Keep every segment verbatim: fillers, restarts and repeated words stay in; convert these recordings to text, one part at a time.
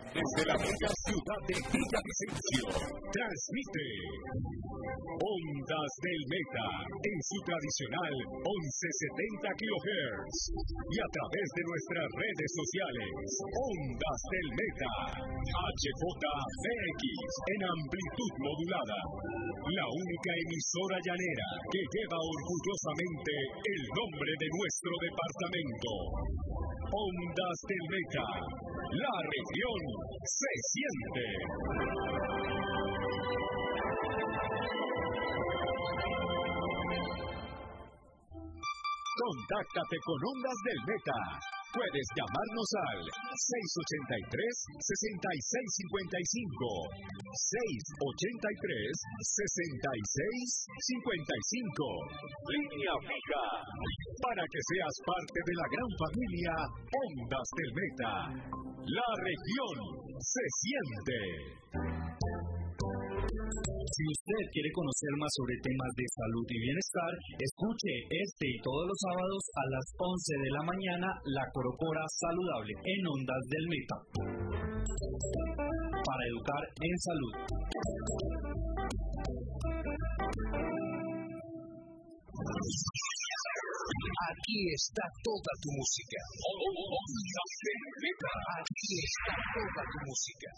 Desde la bella ciudad de Villavicencio, transmite Ondas del Meta en su tradicional once setenta kilohertz y a través de nuestras redes sociales, Ondas del Meta, H J V X en amplitud modulada, la única emisora llanera que lleva orgullosamente el nombre de nuestro departamento. Ondas del Meta, la región se siente. Contáctate con Ondas del Meta. Puedes llamarnos al seis ocho tres, seis seis cinco cinco, seis ocho tres, seis seis cinco cinco, línea fija, para que seas parte de la gran familia Ondas del Meta. La región se siente. Si usted quiere conocer más sobre temas de salud y bienestar, escuche este y todos los sábados a las once de la mañana La Corocora Saludable en Ondas del Meta. Para educar en salud. Aquí está toda tu música. Aquí está toda tu música.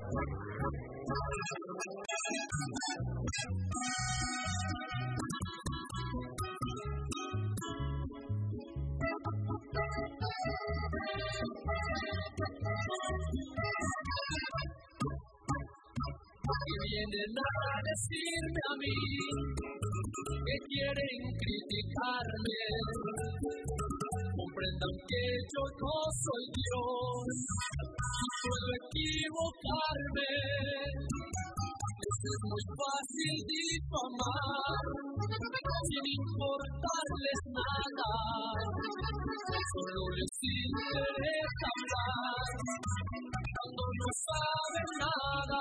Y vienen a decirme a mí que quieren criticarme. Comprendan que yo no soy Dios y puedo equivocarme. Es muy fácil difamar sin importarles nada. Solo les interesa hablar cuando no saben nada.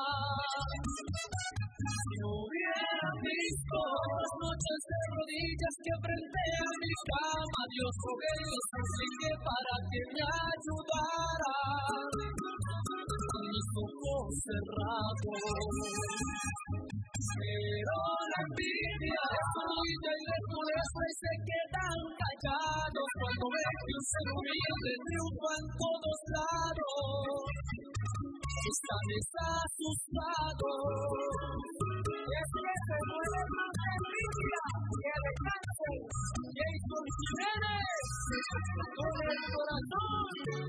Si hubieran visto las noches de rodillas que enfrenté a mi cama, Dios rogué y Dios supliqué para que me ayudara. Con mis ojos cerrados, pero la envidia es fluida y les molesta y se quedan callados cuando ven que un ser humilde triunfa en todos lados. Están asustados. Es que se mueve más envidia que de cáncer. Jason Jiménez, con el corazón.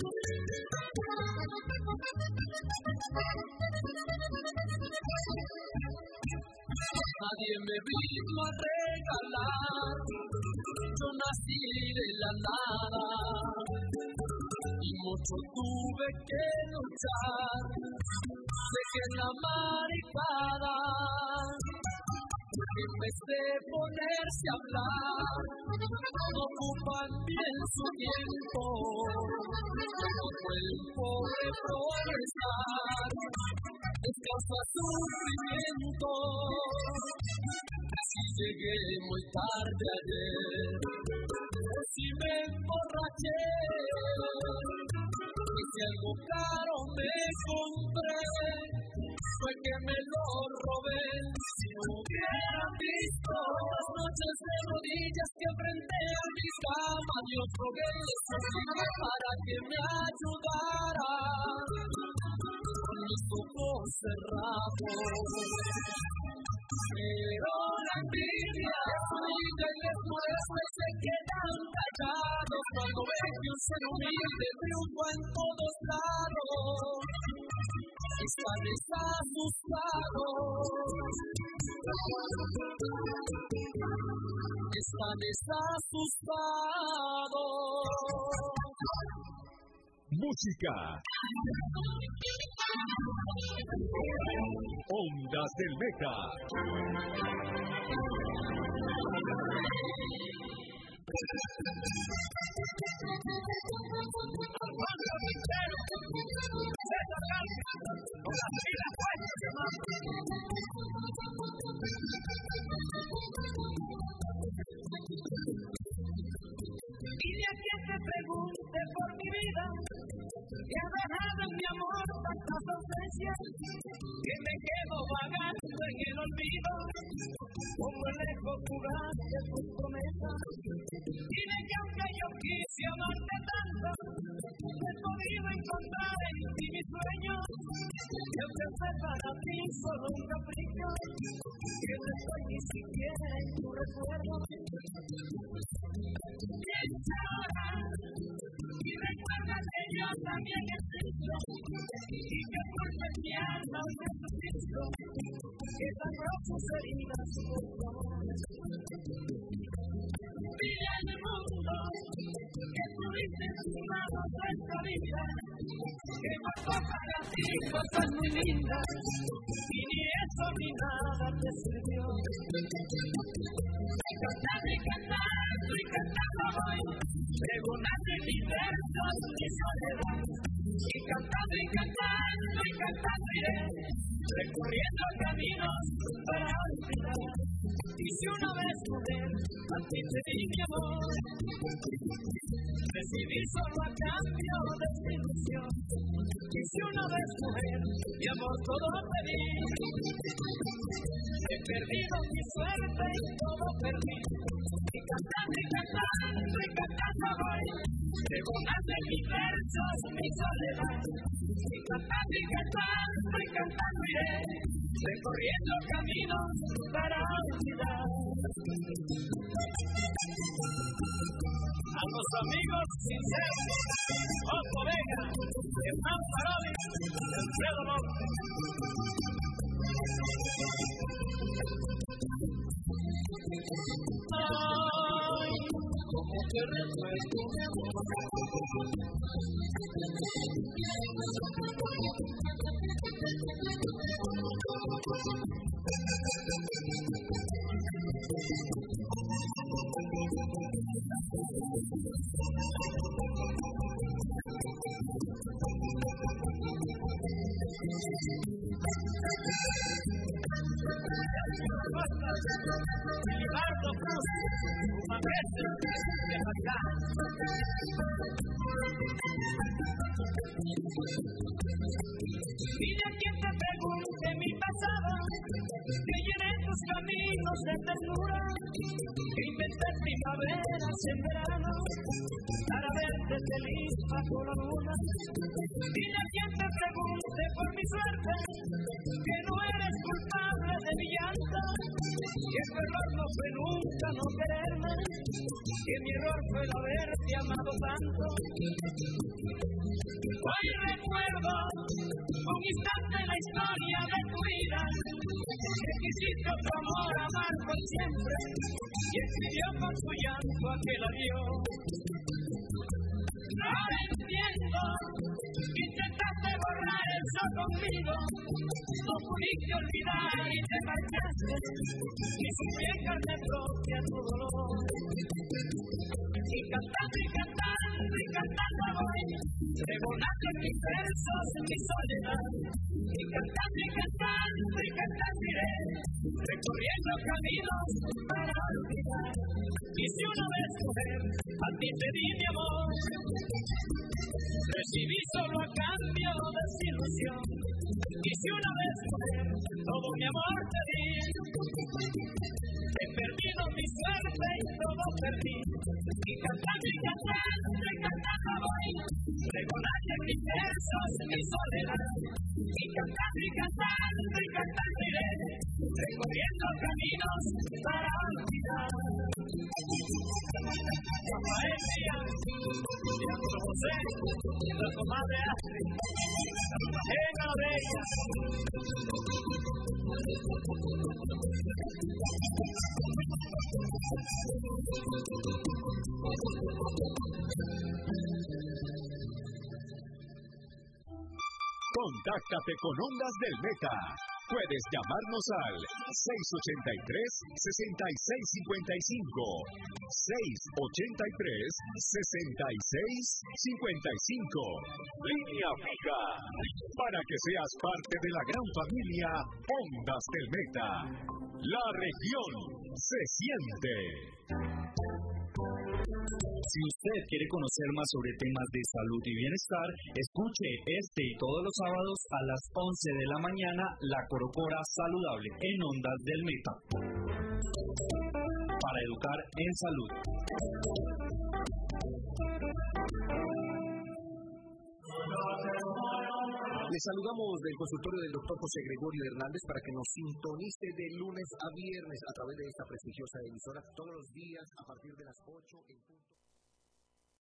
Nadie me vino a regalar, yo nací de la nada y mucho tuve que luchar. Sé que en la maricada, en vez de ponerse a hablar, ocupan bien su tiempo, no pueden pobre progresar, les causa sufrimiento. Si llegué muy tarde ayer, si me emborraché, y si algo caro me compré, fue que me lo robé. Si hubieran visto las noches de rodillas que enfrenté a mi cama, Dios rogué y le supliqué para que me ayudara. Con mis ojos cerrados, pero la envidia es fluida y les molesta y se quedan callados cuando ven que un ser humilde triunfa en todos lados. Están asustados. Están asustados. Música. Ondas del Meta. Dile a quien te pregunte por mi vida, que ha dejado en mi amor tantas que me quedo vagando en el olvido, como el eco fugaz de tus promesas. Dime que aunque yo quise amarte tanto, no he podido encontrar en ti mi sueño, que aunque sea para ti solo un capricho, que no estoy ni siquiera en tu recuerdo. Piensa ahora y recuerda que yo también existo, y que por mi alma me suplico, que tan rojas heridas por favor. Dile al mundo que tuviste en tus manos nuestra vida, que pasó para ti cosas muy lindas, y ni eso ni nada te sirvió. Y cantando y cantando y cantando voy, pregonando mis versos mi soledad. Y cantando y cantando y cantando iré, recorriendo caminos para olvidar. Y si una vez mujer, a ti te di mi amor, recibí solo a cambio de esta ilusión. Y si una vez mujer, mi amor todo pedí, he perdido mi suerte y todo perdí. Y cantando y cantando y cantando voy, pregonando en mis versos mi soledad. Y cantando y cantando y cantando iré, recorriendo caminos para olvidar. A los amigos sinceros, Otto Vega, Hernán Parodi, Alfredo López. Ay, como te recuerdo mi amor. Leonardo Cruz, una vez de acá. Dile a quien te pregunte mi pasado, que llené tus caminos de ternura, que inventé primaveras en verano, para verte feliz bajo la luna. Dile a quien te pregunte por mi suerte, que no eres culpable de mi llanto, que tu error no fue nunca no quererme, que mi error fue el haberte amado tanto. Hoy recuerdo un instante en la historia de tu vida, que quisiste otro amor amar por siempre, y escribió con su llanto aquel adiós. Ahora entiendo, intentaste borrar eso conmigo, no pudiste olvidar y te marchaste, ni sufrí en carne propia tu dolor. Y cantando y cantando y cantando voy, pregonando en mis versos mi soledad. Y cantando y cantando y cantando iré, recorriendo caminos para olvidar. Y si una vez mujer, a ti te di mi amor, recibí solo a cambio de desilusión. Y si una vez mujer, todo mi amor te di, he perdido mi suerte y todo perdí. Y cantando y cantando y cantando voy, pregonando en mis versos mi soledad. Y cantando y cantando y cantando iré, recorriendo caminos para olvidar. Rafael Díaz, Leandro José, la comadre Astrid, Cartagena Bella. Contáctate con Ondas del Meta. Puedes llamarnos al seis ocho tres, seis seis cinco cinco, seis ocho tres, seis seis cinco cinco. Línea fija, para que seas parte de la gran familia Ondas del Meta. La región se siente. Si usted quiere conocer más sobre temas de salud y bienestar, escuche este y todos los sábados a las once de la mañana La Corocora Saludable en Ondas del Meta. Para educar en salud. Les saludamos del consultorio del doctor José Gregorio Hernández para que nos sintonice de lunes a viernes a través de esta prestigiosa emisora todos los días a partir de las ocho en punto.